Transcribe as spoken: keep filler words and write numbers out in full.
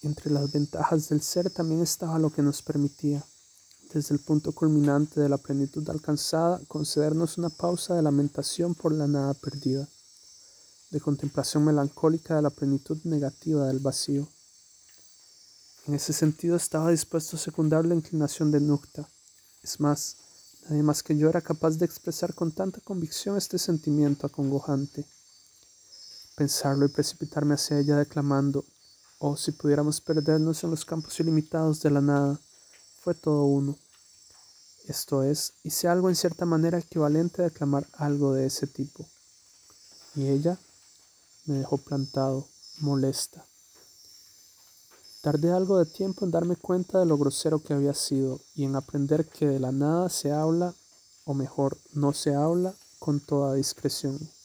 Entre las ventajas del ser también estaba lo que nos permitía, desde el punto culminante de la plenitud alcanzada, concedernos una pausa de lamentación por la nada perdida, de contemplación melancólica de la plenitud negativa del vacío. En ese sentido estaba dispuesto a secundar la inclinación de Nukta. Es más, nadie más que yo era capaz de expresar con tanta convicción este sentimiento acongojante. Pensarlo y precipitarme hacia ella declamando, oh, si pudiéramos perdernos en los campos ilimitados de la nada, fue todo uno. Esto es, hice algo en cierta manera equivalente a declamar algo de ese tipo. Y ella me dejó plantado, molesta. Tardé algo de tiempo en darme cuenta de lo grosero que había sido y en aprender que de la nada se habla, o mejor, no se habla, con toda discreción.